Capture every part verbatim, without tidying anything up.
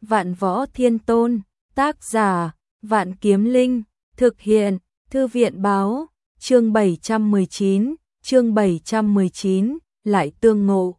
Vạn Võ Thiên Tôn, tác giả, Vạn Kiếm Linh, thực hiện, Thư viện báo, chương bảy trăm mười chín, chương bảy trăm mười chín, lại tương ngộ.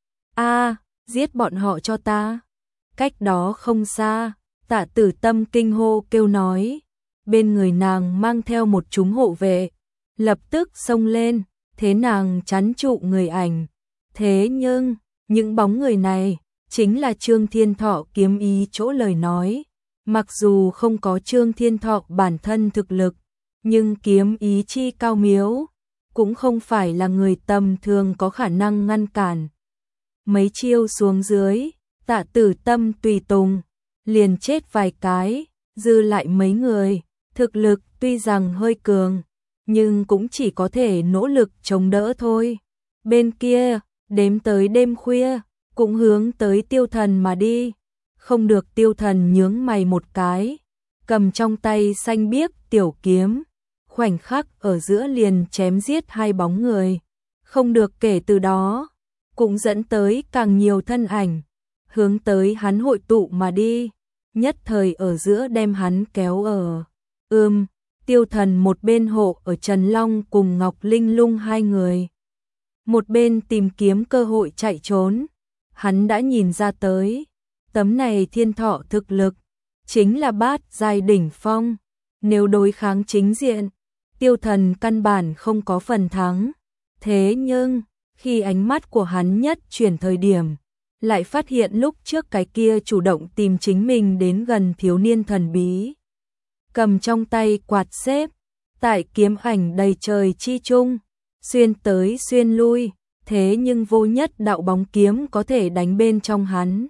A, giết bọn họ cho ta. Cách đó không xa, Tạ Tử Tâm kinh hô kêu nói, bên người nàng mang theo một chúng hộ vệ, lập tức xông lên, thế nàng chắn trụ người ảnh. Thế nhưng, những bóng người này chính là Trương Thiên Thọ kiếm ý chỗ lời nói. Mặc dù không có Trương Thiên Thọ bản thân thực lực, nhưng kiếm ý chi cao miếu, cũng không phải là người tầm thường có khả năng ngăn cản. Mấy chiêu xuống dưới, Tạ Tử Tâm tùy tùng, liền chết vài cái, dư lại mấy người, thực lực tuy rằng hơi cường, nhưng cũng chỉ có thể nỗ lực chống đỡ thôi. Bên kia, đếm tới đêm khuya, cũng hướng tới Tiêu Thần mà đi. Không được, Tiêu Thần nhướng mày một cái, cầm trong tay xanh biếc tiểu kiếm, khoảnh khắc ở giữa liền chém giết hai bóng người. Không được, kể từ đó, cũng dẫn tới càng nhiều thân ảnh, hướng tới hắn hội tụ mà đi, nhất thời ở giữa đem hắn kéo ở. Ưm, Tiêu Thần một bên hộ ở Trần Long cùng Ngọc Linh Lung hai người, một bên tìm kiếm cơ hội chạy trốn. Hắn đã nhìn ra tới, tấm này Thiên Thọ thực lực chính là bát giai đỉnh phong, nếu đối kháng chính diện, Tiêu Thần căn bản không có phần thắng. Thế nhưng, khi ánh mắt của hắn nhất chuyển thời điểm, lại phát hiện lúc trước cái kia chủ động tìm chính mình đến gần thiếu niên thần bí, cầm trong tay quạt xếp, tại kiếm ảnh đầy trời chi trung, xuyên tới xuyên lui, thế nhưng vô nhất đạo bóng kiếm có thể đánh bên trong hắn.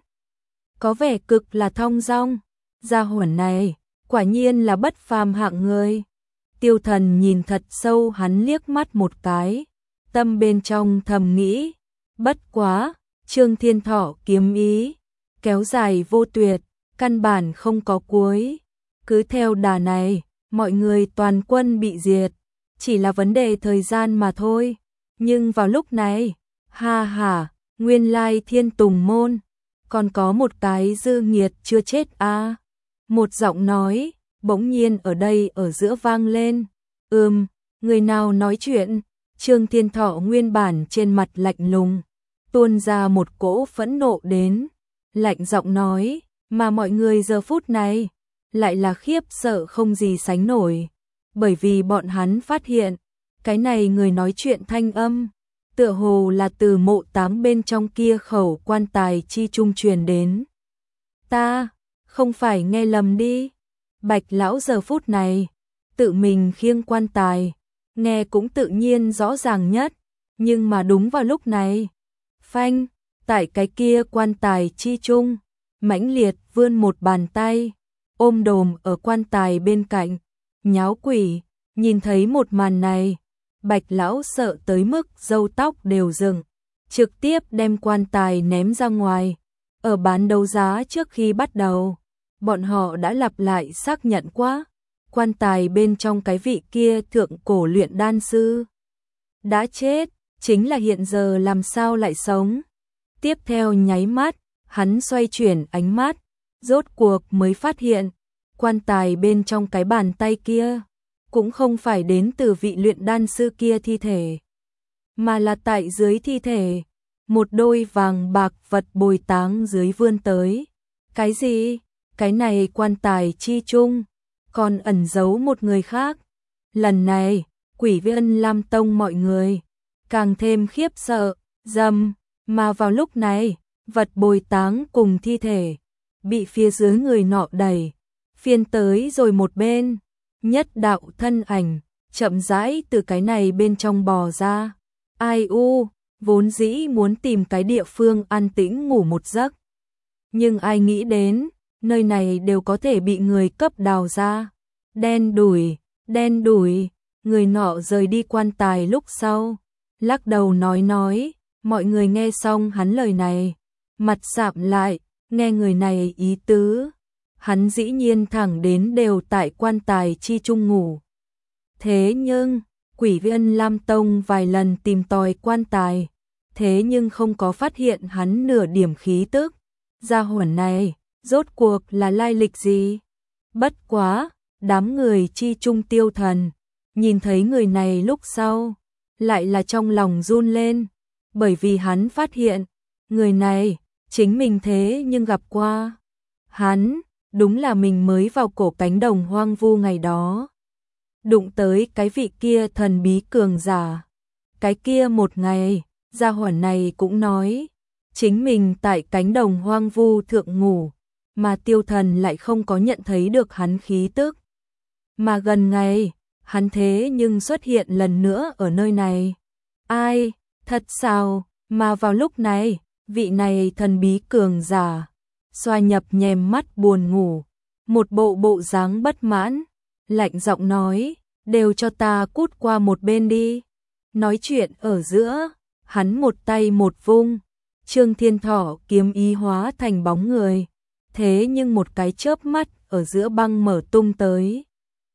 Có vẻ cực là thong dong, gia hỏa này, quả nhiên là bất phàm hạng người. Tiêu Thần nhìn thật sâu hắn liếc mắt một cái, tâm bên trong thầm nghĩ, bất quá, Trương Thiên Thọ kiếm ý, kéo dài vô tuyệt, căn bản không có cuối. Cứ theo đà này, mọi người toàn quân bị diệt, chỉ là vấn đề thời gian mà thôi. Nhưng vào lúc này, ha ha, nguyên lai Thiên Tùng Môn, còn có một cái dư nghiệt chưa chết a. Một giọng nói, bỗng nhiên ở đây ở giữa vang lên. Ừm, người nào nói chuyện? Trương Thiên Thọ nguyên bản trên mặt lạnh lùng, tuôn ra một cỗ phẫn nộ đến, lạnh giọng nói, mà mọi người giờ phút này lại là khiếp sợ không gì sánh nổi, bởi vì bọn hắn phát hiện, cái này người nói chuyện thanh âm, tựa hồ là từ mộ táng bên trong kia khẩu quan tài chi trung truyền đến. Ta, không phải nghe lầm đi, Bạch lão giờ phút này, tự mình khiêng quan tài, nghe cũng tự nhiên rõ ràng nhất, nhưng mà đúng vào lúc này, phanh, tại cái kia quan tài chi trung, mãnh liệt vươn một bàn tay, ôm đồm ở quan tài bên cạnh, nháo quỷ. Nhìn thấy một màn này, Bạch lão sợ tới mức râu tóc đều dựng, trực tiếp đem quan tài ném ra ngoài. Ở bán đấu giá trước khi bắt đầu, bọn họ đã lặp lại xác nhận qua, quan tài bên trong cái vị kia thượng cổ luyện đan sư đã chết, chính là hiện giờ làm sao lại sống. Tiếp theo nháy mắt, hắn xoay chuyển ánh mắt, rốt cuộc mới phát hiện, quan tài bên trong cái bàn tay kia cũng không phải đến từ vị luyện đan sư kia thi thể, mà là tại dưới thi thể, một đôi vàng bạc vật bồi táng dưới vươn tới. Cái gì? Cái này quan tài chi chung, còn ẩn giấu một người khác. Lần này, Quỷ Viên Lam Tông mọi người càng thêm khiếp sợ, dầm, mà vào lúc này, vật bồi táng cùng thi thể bị phía dưới người nọ đẩy, phiên tới rồi một bên, nhất đạo thân ảnh chậm rãi từ cái này bên trong bò ra. Ai u, vốn dĩ muốn tìm cái địa phương an tĩnh ngủ một giấc, nhưng ai nghĩ đến, nơi này đều có thể bị người cấp đào ra. Đen đủi, đen đủi, người nọ rời đi quan tài lúc sau, lắc đầu nói nói, mọi người nghe xong hắn lời này, mặt sạm lại, nghe người này ý tứ, hắn dĩ nhiên thẳng đến đều tại quan tài chi trung ngủ. Thế nhưng, Quỷ Viên Lam Tông vài lần tìm tòi quan tài, thế nhưng không có phát hiện hắn nửa điểm khí tức. Gia hỏa này, rốt cuộc là lai lịch gì? Bất quá, đám người chi trung Tiêu Thần, nhìn thấy người này lúc sau, lại là trong lòng run lên, bởi vì hắn phát hiện, người này, chính mình thế nhưng gặp qua. Hắn, đúng là mình mới vào cổ cánh đồng hoang vu ngày đó. Đụng tới cái vị kia thần bí cường giả. Cái kia một ngày, gia hỏa này cũng nói, chính mình tại cánh đồng hoang vu thượng ngủ, mà Tiêu Thần lại không có nhận thấy được hắn khí tức. Mà gần ngày, hắn thế nhưng xuất hiện lần nữa ở nơi này. Ai, thật sao, mà vào lúc này, vị này thần bí cường giả, xoa nhập nhèm mắt buồn ngủ, một bộ bộ dáng bất mãn, lạnh giọng nói, đều cho ta cút qua một bên đi. Nói chuyện ở giữa, hắn một tay một vung, Trương Thiên Thọ kiếm ý hóa thành bóng người, thế nhưng một cái chớp mắt ở giữa băng mở tung tới.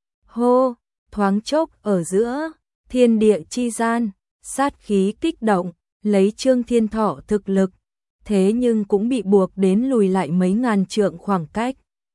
Hô, thoáng chốc ở giữa, thiên địa chi gian, sát khí kích động, lấy Trương Thiên Thọ thực lực, thế nhưng cũng bị buộc đến lùi lại mấy ngàn trượng khoảng cách.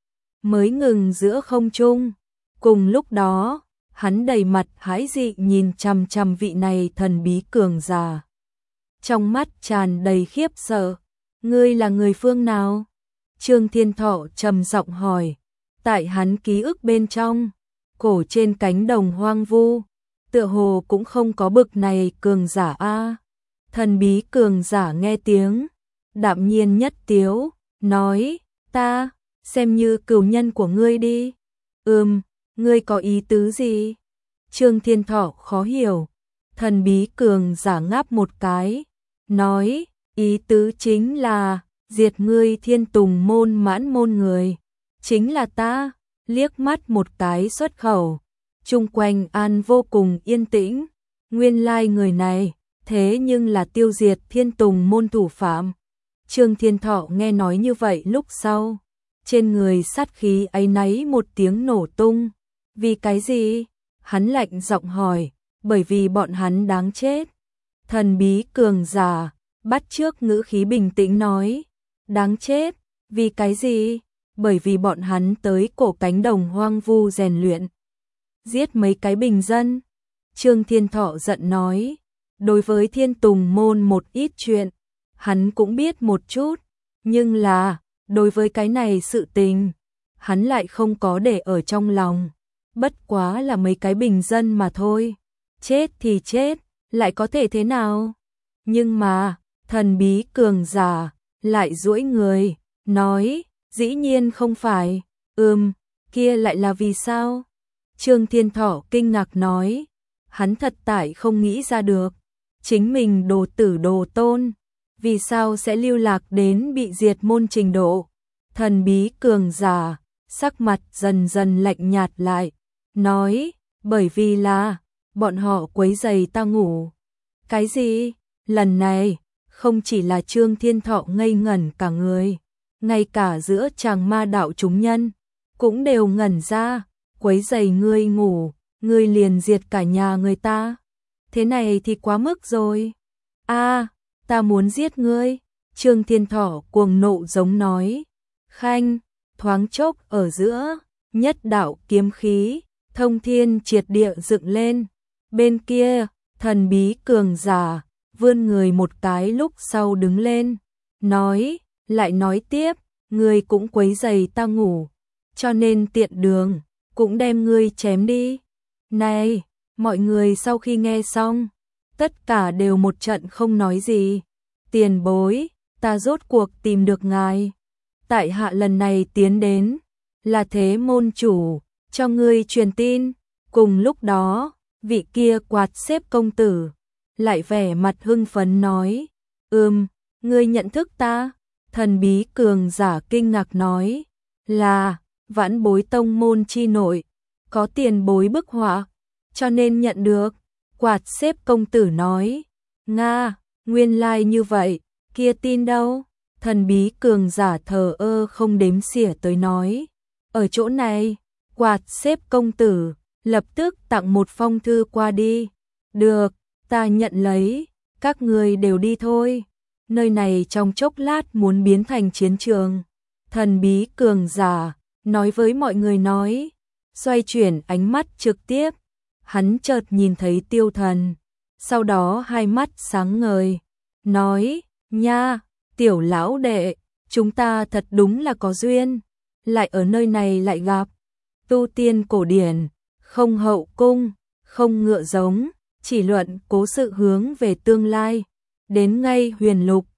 Mới ngừng giữa không trung, cùng lúc đó, hắn đầy mặt hãi dị nhìn chằm chằm vị này thần bí cường giả. Trong mắt tràn đầy khiếp sợ, ngươi là người phương nào? Trương Thiên Thọ trầm giọng hỏi, tại hắn ký ức bên trong, cổ trên cánh đồng hoang vu, tựa hồ cũng không có bực này cường giả a. Thần bí cường giả nghe tiếng, đạm nhiên nhất tiếu, nói, ta, xem như cừu nhân của ngươi đi. Ừm, ngươi có ý tứ gì? Trương Thiên Thọ khó hiểu, thần bí cường giả ngáp một cái, nói, ý tứ chính là, diệt ngươi Thiên Tùng môn mãn môn người, chính là ta, liếc mắt một cái xuất khẩu, chung quanh an vô cùng yên tĩnh, nguyên lai người này, thế nhưng là tiêu diệt Thiên Tùng môn thủ phạm. Trương Thiên Thọ nghe nói như vậy lúc sau, trên người sát khí áy náy một tiếng nổ tung, vì cái gì? Hắn lạnh giọng hỏi, bởi vì bọn hắn đáng chết. Thần bí cường giả, bắt chước ngữ khí bình tĩnh nói, đáng chết, vì cái gì? Bởi vì bọn hắn tới cổ cánh đồng hoang vu rèn luyện, giết mấy cái bình dân. Trương Thiên Thọ giận nói, đối với Thiên Tùng môn một ít chuyện, hắn cũng biết một chút, nhưng là, đối với cái này sự tình, hắn lại không có để ở trong lòng. Bất quá là mấy cái bình dân mà thôi, chết thì chết, lại có thể thế nào? Nhưng mà, thần bí cường giả, lại duỗi người, nói, dĩ nhiên không phải, ừm, kia lại là vì sao? Trương Thiên Thọ kinh ngạc nói, hắn thật tại không nghĩ ra được, chính mình đồ tử đồ tôn, vì sao sẽ lưu lạc đến bị diệt môn trình độ? Thần bí cường giả, sắc mặt dần dần lạnh nhạt lại, nói, bởi vì là, bọn họ quấy rầy ta ngủ. Cái gì? Lần này, không chỉ là Trương Thiên Thọ ngây ngẩn cả người, ngay cả giữa chàng ma đạo chúng nhân, cũng đều ngẩn ra, quấy rầy ngươi ngủ, ngươi liền diệt cả nhà người ta. Thế này thì quá mức rồi. A, ta muốn giết ngươi. Trương Thiên Thọ cuồng nộ giống nói. Khanh, thoáng chốc ở giữa, nhất đạo kiếm khí, thông thiên triệt địa dựng lên. Bên kia, thần bí cường giả, vươn người một cái lúc sau đứng lên, nói, lại nói tiếp, ngươi cũng quấy rầy ta ngủ, cho nên tiện đường, cũng đem ngươi chém đi. Này, mọi người sau khi nghe xong, tất cả đều một trận không nói gì. Tiền bối, ta rốt cuộc tìm được ngài. Tại hạ lần này tiến đến, là thế môn chủ, cho ngươi truyền tin. Cùng lúc đó, vị kia quạt xếp công tử, lại vẻ mặt hưng phấn nói, ừm, ngươi nhận thức ta? Thần bí cường giả kinh ngạc nói, là, vãn bối tông môn chi nội, có tiền bối bức họa, cho nên nhận được. Quạt xếp công tử nói, Nga, nguyên lai like như vậy, kia tin đâu? Thần bí cường giả thờ ơ không đếm xỉa tới nói, ở chỗ này, quạt xếp công tử, lập tức tặng một phong thư qua đi. Được, ta nhận lấy, các người đều đi thôi. Nơi này trong chốc lát muốn biến thành chiến trường. Thần bí cường giả, nói với mọi người nói, xoay chuyển ánh mắt trực tiếp, hắn chợt nhìn thấy Tiêu Thần, sau đó hai mắt sáng ngời, nói, nha, tiểu lão đệ, chúng ta thật đúng là có duyên, lại ở nơi này lại gặp, tu tiên cổ điển, không hậu cung, không ngựa giống, chỉ luận cố sự hướng về tương lai, đến ngay huyền lục,